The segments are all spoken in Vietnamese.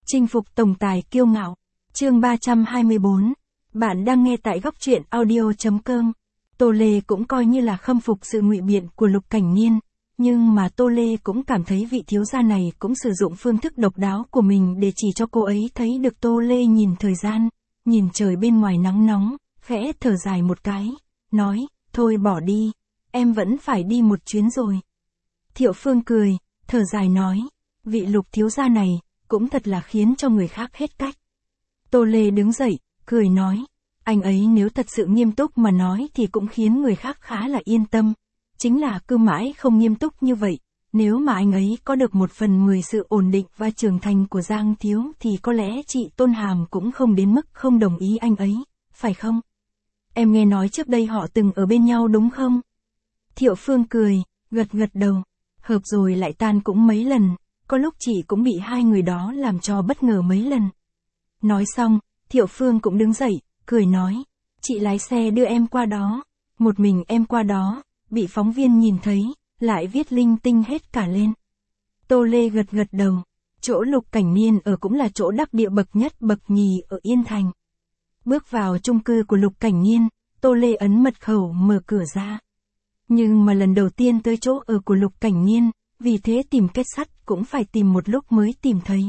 Chinh phục tổng tài kiêu ngạo. Chương 324. Bạn đang nghe tại góc truyện audio.com. Tô Lê cũng coi như là khâm phục sự ngụy biện của Lục Cảnh Niên, nhưng mà Tô Lê cũng cảm thấy vị thiếu gia này cũng sử dụng phương thức độc đáo của mình để chỉ cho cô ấy thấy được. Tô Lê nhìn thời gian, nhìn trời bên ngoài nắng nóng, khẽ thở dài một cái, nói, thôi bỏ đi, em vẫn phải đi một chuyến rồi. Thiệu Phương cười, thở dài nói, vị Lục thiếu gia này, cũng thật là khiến cho người khác hết cách. Tô Lê đứng dậy, cười nói, anh ấy nếu thật sự nghiêm túc mà nói thì cũng khiến người khác khá là yên tâm. Chính là cứ mãi không nghiêm túc như vậy, nếu mà anh ấy có được 1/10 sự ổn định và trưởng thành của Giang Thiếu thì có lẽ chị Tôn Hàm cũng không đến mức không đồng ý anh ấy, phải không? Em nghe nói trước đây họ từng ở bên nhau đúng không? Thiệu Phương cười, gật gật đầu, hợp rồi lại tan cũng mấy lần, có lúc chị cũng bị hai người đó làm cho bất ngờ mấy lần. Nói xong, Thiệu Phương cũng đứng dậy, cười nói, chị lái xe đưa em qua đó, một mình em qua đó, bị phóng viên nhìn thấy, lại viết linh tinh hết cả lên. Tô Lê gật gật đầu, chỗ Lục Cảnh Niên ở cũng là chỗ đắc địa bậc nhất bậc nhì ở Yên Thành. Bước vào chung cư của Lục Cảnh Niên, Tô Lê ấn mật khẩu mở cửa ra. Nhưng mà lần đầu tiên tới chỗ ở của Lục Cảnh Niên, vì thế tìm kết sắt cũng phải tìm một lúc mới tìm thấy.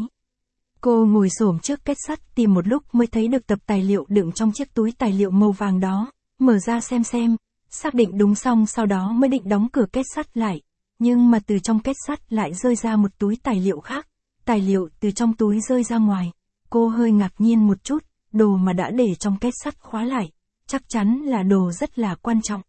Cô ngồi xổm trước kết sắt tìm một lúc mới thấy được tập tài liệu đựng trong chiếc túi tài liệu màu vàng đó, mở ra xem, xác định đúng xong sau đó mới định đóng cửa kết sắt lại. Nhưng mà từ trong kết sắt lại rơi ra một túi tài liệu khác, tài liệu từ trong túi rơi ra ngoài. Cô hơi ngạc nhiên một chút, đồ mà đã để trong kết sắt khóa lại, chắc chắn là đồ rất là quan trọng.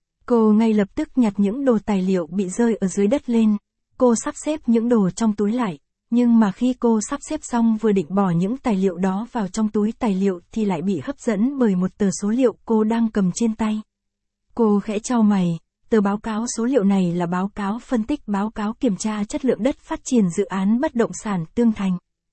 Cô ngay lập tức nhặt những đồ tài liệu bị rơi ở dưới đất lên, cô sắp xếp những đồ trong túi lại. Nhưng mà khi cô sắp xếp xong vừa định bỏ những tài liệu đó vào trong túi tài liệu thì lại bị hấp dẫn bởi một tờ số liệu cô đang cầm trên tay. Cô khẽ chau mày, tờ báo cáo số liệu này là báo cáo phân tích báo cáo kiểm tra chất lượng đất phát triển dự án bất động sản Tương Thành.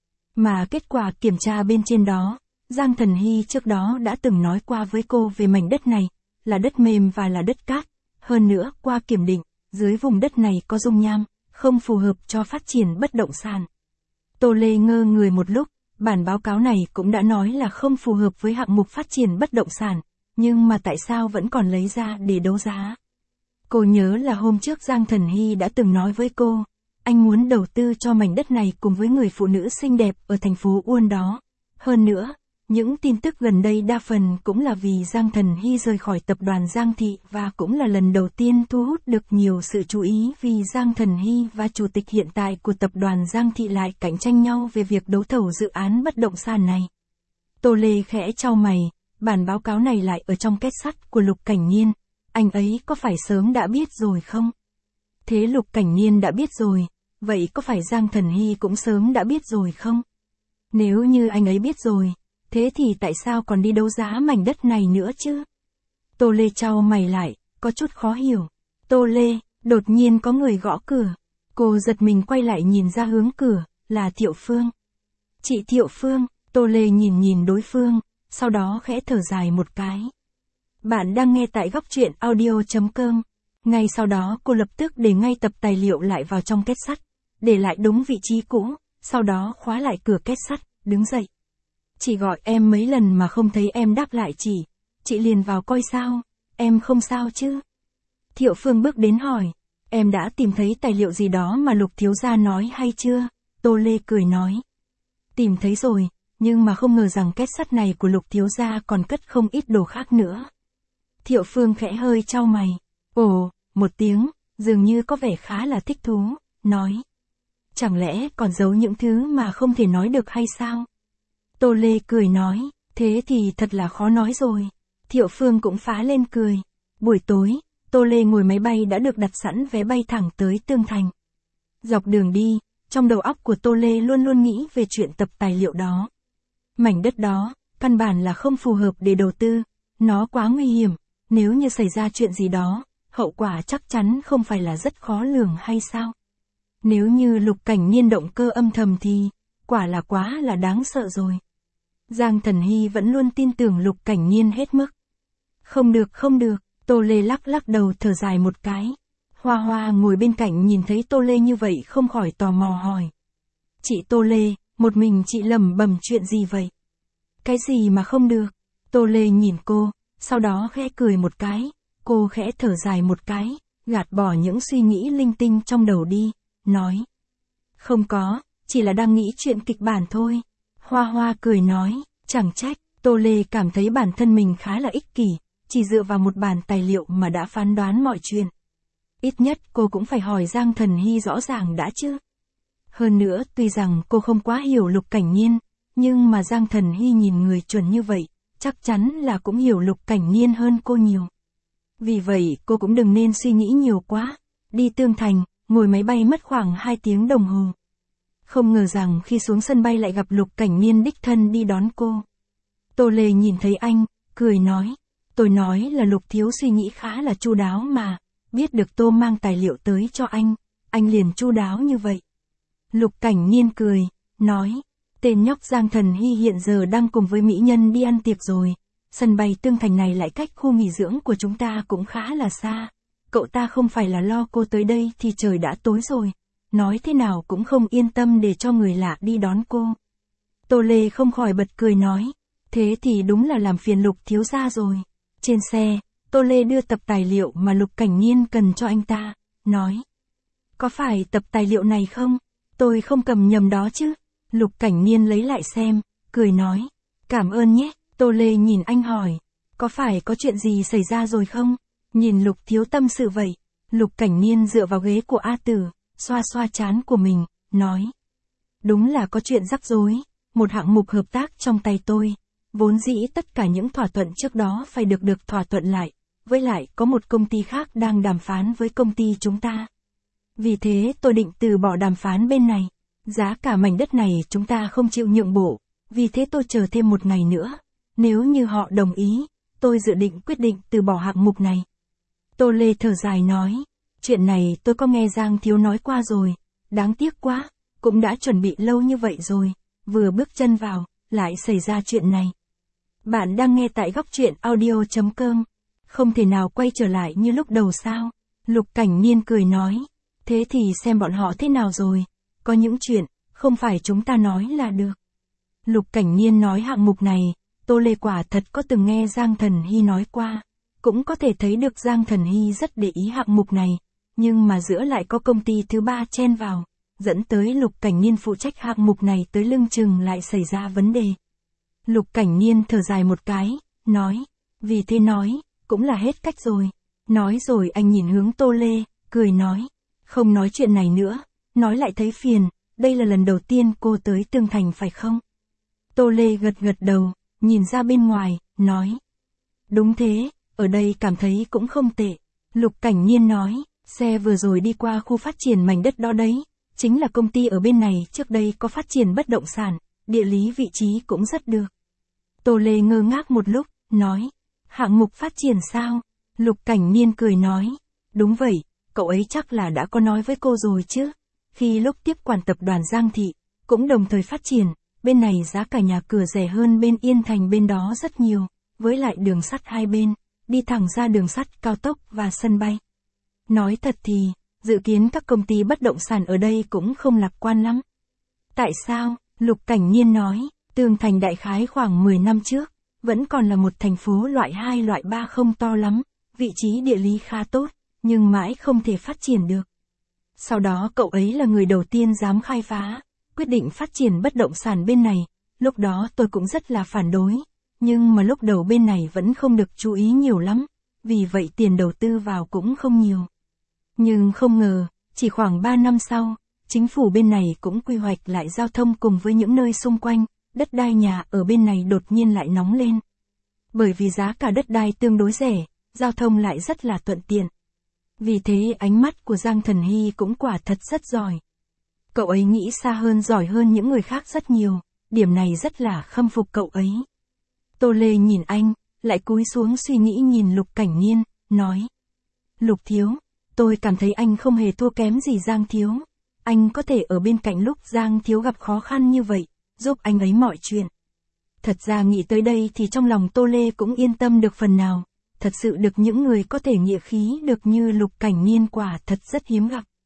Mà kết quả kiểm tra bên trên đó, Giang Thần Hy trước đó đã từng nói qua với cô về mảnh đất này, là đất mềm và là đất cát. Hơn nữa, qua kiểm định, dưới vùng đất này có dung nham, không phù hợp cho phát triển bất động sản. Tô Lê ngơ người một lúc, bản báo cáo này cũng đã nói là không phù hợp với hạng mục phát triển bất động sản, nhưng mà tại sao vẫn còn lấy ra để đấu giá? Cô nhớ là hôm trước Giang Thần Hy đã từng nói với cô, anh muốn đầu tư cho mảnh đất này cùng với người phụ nữ xinh đẹp ở thành phố Uôn đó. Hơn nữa, những tin tức gần đây đa phần cũng là vì Giang Thần Hy rời khỏi tập đoàn Giang Thị và cũng là lần đầu tiên thu hút được nhiều sự chú ý vì Giang Thần Hy và chủ tịch hiện tại của tập đoàn Giang Thị lại cạnh tranh nhau về việc đấu thầu dự án bất động sản này. Tô Lê khẽ chau mày, bản báo cáo này lại ở trong kết sắt của Lục Cảnh Niên, anh ấy có phải sớm đã biết rồi không? Thế Lục Cảnh Niên đã biết rồi, vậy có phải Giang Thần Hy cũng sớm đã biết rồi không? Nếu như anh ấy biết rồi, thế thì tại sao còn đi đấu giá mảnh đất này nữa chứ? Tô Lê chau mày lại, có chút khó hiểu. Tô Lê, đột nhiên có người gõ cửa. Cô giật mình quay lại nhìn ra hướng cửa, là Thiệu Phương. Chị Thiệu Phương, Tô Lê nhìn đối phương, sau đó khẽ thở dài một cái. Bạn đang nghe tại góc truyện audio.com. Ngay sau đó cô lập tức để ngay tập tài liệu lại vào trong kết sắt, để lại đúng vị trí cũ, sau đó khóa lại cửa kết sắt, đứng dậy. Chị gọi em mấy lần mà không thấy em đáp lại chị liền vào coi sao, em không sao chứ? Thiệu Phương bước đến hỏi, em đã tìm thấy tài liệu gì đó mà Lục thiếu gia nói hay chưa? Tô Lê cười nói, tìm thấy rồi, nhưng mà không ngờ rằng kết sắt này của Lục thiếu gia còn cất không ít đồ khác nữa. Thiệu Phương khẽ hơi chau mày, ồ, một tiếng, dường như có vẻ khá là thích thú, nói, chẳng lẽ còn giấu những thứ mà không thể nói được hay sao? Tô Lê cười nói, thế thì thật là khó nói rồi. Thiệu Phương cũng phá lên cười. Buổi tối, Tô Lê ngồi máy bay đã được đặt sẵn vé bay thẳng tới Tương Thành. Dọc đường đi, trong đầu óc của Tô Lê luôn luôn nghĩ về chuyện tập tài liệu đó. Mảnh đất đó, căn bản là không phù hợp để đầu tư, nó quá nguy hiểm, nếu như xảy ra chuyện gì đó, hậu quả chắc chắn không phải là rất khó lường hay sao? Nếu như Lục Cảnh Niên động cơ âm thầm thì, quả là quá là đáng sợ rồi. Giang Thần Hy vẫn luôn tin tưởng Lục Cảnh Niên hết mức. Không được, Tô Lê lắc đầu thở dài một cái. Hoa ngồi bên cạnh nhìn thấy Tô Lê như vậy không khỏi tò mò hỏi. Chị Tô Lê, một mình chị lẩm bẩm chuyện gì vậy? Cái gì mà không được? Tô Lê nhìn cô, sau đó khẽ cười một cái, cô khẽ thở dài một cái, gạt bỏ những suy nghĩ linh tinh trong đầu đi, nói. Không có, chỉ là đang nghĩ chuyện kịch bản thôi. Hoa Hoa cười nói, chẳng trách, Tô Lê cảm thấy bản thân mình khá là ích kỷ, chỉ dựa vào một bản tài liệu mà đã phán đoán mọi chuyện. Ít nhất cô cũng phải hỏi Giang Thần Hy rõ ràng đã chứ. Hơn nữa, tuy rằng cô không quá hiểu Lục Cảnh Nhiên, nhưng mà Giang Thần Hy nhìn người chuẩn như vậy, chắc chắn là cũng hiểu Lục Cảnh Nhiên hơn cô nhiều. Vì vậy, cô cũng đừng nên suy nghĩ nhiều quá. Đi Tương Thành, ngồi máy bay mất khoảng 2 tiếng đồng hồ. Không ngờ rằng khi xuống sân bay lại gặp Lục Cảnh Nhiên đích thân đi đón cô. Tô Lê nhìn thấy anh, cười nói. Tôi nói là Lục thiếu suy nghĩ khá là chu đáo mà. Biết được tôi mang tài liệu tới cho anh liền chu đáo như vậy. Lục Cảnh Nhiên cười, nói. Tên nhóc Giang Thần Hy hiện giờ đang cùng với mỹ nhân đi ăn tiệc rồi. Sân bay Tương Thành này lại cách khu nghỉ dưỡng của chúng ta cũng khá là xa. Cậu ta không phải là lo cô tới đây thì trời đã tối rồi. Nói thế nào cũng không yên tâm để cho người lạ đi đón cô. Tô Lê không khỏi bật cười nói. Thế thì đúng là làm phiền Lục thiếu gia rồi. Trên xe, Tô Lê đưa tập tài liệu mà Lục Cảnh Nhiên cần cho anh ta, nói. Có phải tập tài liệu này không? Tôi không cầm nhầm đó chứ? Lục Cảnh Nhiên lấy lại xem, cười nói. Cảm ơn nhé. Tô Lê nhìn anh hỏi. Có phải có chuyện gì xảy ra rồi không? Nhìn Lục thiếu tâm sự vậy. Lục Cảnh Nhiên dựa vào ghế của A Tử, xoa xoa trán của mình, nói. Đúng là có chuyện rắc rối. Một hạng mục hợp tác trong tay tôi. Vốn dĩ tất cả những thỏa thuận trước đó phải được thỏa thuận lại. Với lại có một công ty khác đang đàm phán với công ty chúng ta. Vì thế tôi định từ bỏ đàm phán bên này. Giá cả mảnh đất này chúng ta không chịu nhượng bộ. Vì thế tôi chờ thêm một ngày nữa. Nếu như họ đồng ý, tôi dự định quyết định từ bỏ hạng mục này. Tô Lê thở dài nói. Chuyện này tôi có nghe Giang thiếu nói qua rồi. Đáng tiếc quá. Cũng đã chuẩn bị lâu như vậy rồi. Vừa bước chân vào, lại xảy ra chuyện này. Bạn đang nghe tại góc truyện audio.com. Không thể nào quay trở lại như lúc đầu sao? Lục Cảnh Nhiên cười nói. Thế thì xem bọn họ thế nào rồi. Có những chuyện, không phải chúng ta nói là được. Lục Cảnh Nhiên nói hạng mục này, Tô Lê quả thật có từng nghe Giang Thần Hy nói qua. Cũng có thể thấy được Giang Thần Hy rất để ý hạng mục này. Nhưng mà giữa lại có công ty thứ ba chen vào. Dẫn tới Lục Cảnh Nhiên phụ trách hạng mục này tới lưng chừng lại xảy ra vấn đề. Lục Cảnh Nhiên thở dài một cái, nói. Vì thế nói, cũng là hết cách rồi. Nói rồi anh nhìn hướng Tô Lê, cười nói. Không nói chuyện này nữa, nói lại thấy phiền, đây là lần đầu tiên cô tới Tương Thành phải không? Tô Lê gật gật đầu, nhìn ra bên ngoài, nói. Đúng thế, ở đây cảm thấy cũng không tệ. Lục Cảnh Nhiên nói, xe vừa rồi đi qua khu phát triển mảnh đất đó đấy, chính là công ty ở bên này trước đây có phát triển bất động sản, địa lý vị trí cũng rất được. Tô Lê ngơ ngác một lúc, nói. Hạng mục phát triển sao? Lục Cảnh Nhiên cười nói. Đúng vậy, cậu ấy chắc là đã có nói với cô rồi chứ. Khi lúc tiếp quản tập đoàn Giang Thị, cũng đồng thời phát triển, bên này giá cả nhà cửa rẻ hơn bên Yên Thành bên đó rất nhiều, với lại đường sắt hai bên, đi thẳng ra đường sắt cao tốc và sân bay. Nói thật thì, dự kiến các công ty bất động sản ở đây cũng không lạc quan lắm. Tại sao? Lục Cảnh Nhiên nói, Tương Thành đại khái khoảng 10 năm trước, vẫn còn là một thành phố loại 2 loại 3 không to lắm, vị trí địa lý khá tốt, nhưng mãi không thể phát triển được. Sau đó cậu ấy là người đầu tiên dám khai phá, quyết định phát triển bất động sản bên này, lúc đó tôi cũng rất là phản đối, nhưng mà lúc đầu bên này vẫn không được chú ý nhiều lắm, vì vậy tiền đầu tư vào cũng không nhiều. Nhưng không ngờ, chỉ khoảng 3 năm sau, chính phủ bên này cũng quy hoạch lại giao thông cùng với những nơi xung quanh, đất đai nhà ở bên này đột nhiên lại nóng lên. Bởi vì giá cả đất đai tương đối rẻ, giao thông lại rất là thuận tiện. Vì thế ánh mắt của Giang Thần Hy cũng quả thật rất giỏi. Cậu ấy nghĩ xa hơn giỏi hơn những người khác rất nhiều, điểm này rất là khâm phục cậu ấy. Tô Lê nhìn anh, lại cúi xuống suy nghĩ nhìn Lục Cảnh Nhiên, nói. Lục thiếu, tôi cảm thấy anh không hề thua kém gì Giang thiếu. Anh có thể ở bên cạnh lúc Giang thiếu gặp khó khăn như vậy, giúp anh ấy mọi chuyện. Thật ra nghĩ tới đây thì trong lòng Tô Lê cũng yên tâm được phần nào. Thật sự được những người có thể nghĩa khí được như Lục Cảnh Nhiên quả thật rất hiếm gặp.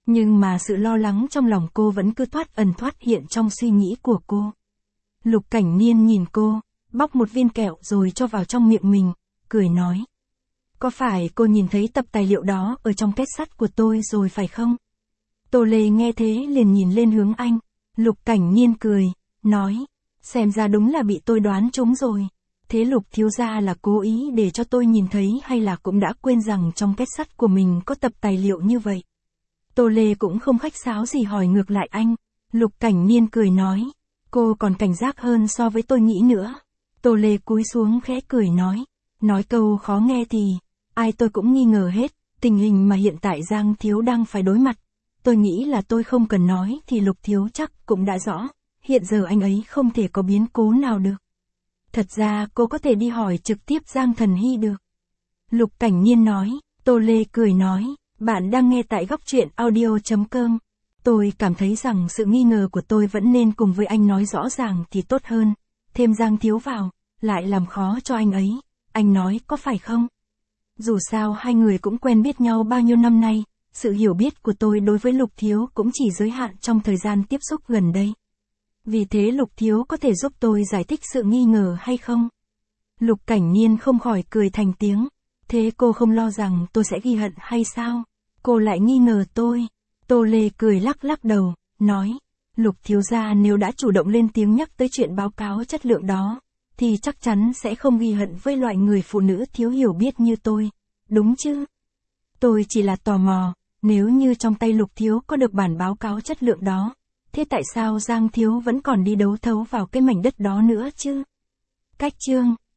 Nhưng mà sự lo lắng trong lòng cô vẫn cứ thoát ẩn thoát hiện trong suy nghĩ của cô. Lục Cảnh Niên nhìn cô, bóc một viên kẹo rồi cho vào trong miệng mình, cười nói. Có phải cô nhìn thấy tập tài liệu đó ở trong két sắt của tôi rồi phải không? Tô Lê nghe thế liền nhìn lên hướng anh. Lục Cảnh Niên cười, nói. Xem ra đúng là bị tôi đoán trúng rồi. Thế Lục thiếu gia là cố ý để cho tôi nhìn thấy hay là cũng đã quên rằng trong két sắt của mình có tập tài liệu như vậy? Tô Lê cũng không khách sáo gì hỏi ngược lại anh. Lục Cảnh Niên cười nói. Cô còn cảnh giác hơn so với tôi nghĩ nữa. Tô Lê cúi xuống khẽ cười nói. Nói câu khó nghe thì, ai tôi cũng nghi ngờ hết, tình hình mà hiện tại Giang Thiếu đang phải đối mặt. Tôi nghĩ là tôi không cần nói thì Lục Thiếu chắc cũng đã rõ, hiện giờ anh ấy không thể có biến cố nào được. Thật ra cô có thể đi hỏi trực tiếp Giang Thần Hy được. Lục Cảnh Niên nói. Tô Lê cười nói. Bạn đang nghe tại góc truyện audio.com. Tôi cảm thấy rằng sự nghi ngờ của tôi vẫn nên cùng với anh nói rõ ràng thì tốt hơn. Thêm Giang Thiếu vào, lại làm khó cho anh ấy. Anh nói có phải không? Dù sao hai người cũng quen biết nhau bao nhiêu năm nay, sự hiểu biết của tôi đối với Lục Thiếu cũng chỉ giới hạn trong thời gian tiếp xúc gần đây. Vì thế Lục Thiếu có thể giúp tôi giải thích sự nghi ngờ hay không? Lục Cảnh Niên không khỏi cười thành tiếng. Thế cô không lo rằng tôi sẽ ghi hận hay sao? Cô lại nghi ngờ tôi. Tô Lê cười lắc lắc đầu, nói. Lục thiếu gia nếu đã chủ động lên tiếng nhắc tới chuyện báo cáo chất lượng đó, thì chắc chắn sẽ không ghi hận với loại người phụ nữ thiếu hiểu biết như tôi. Đúng chứ? Tôi chỉ là tò mò, nếu như trong tay Lục Thiếu có được bản báo cáo chất lượng đó, thế tại sao Giang Thiếu vẫn còn đi đấu thấu vào cái mảnh đất đó nữa chứ? Cách chương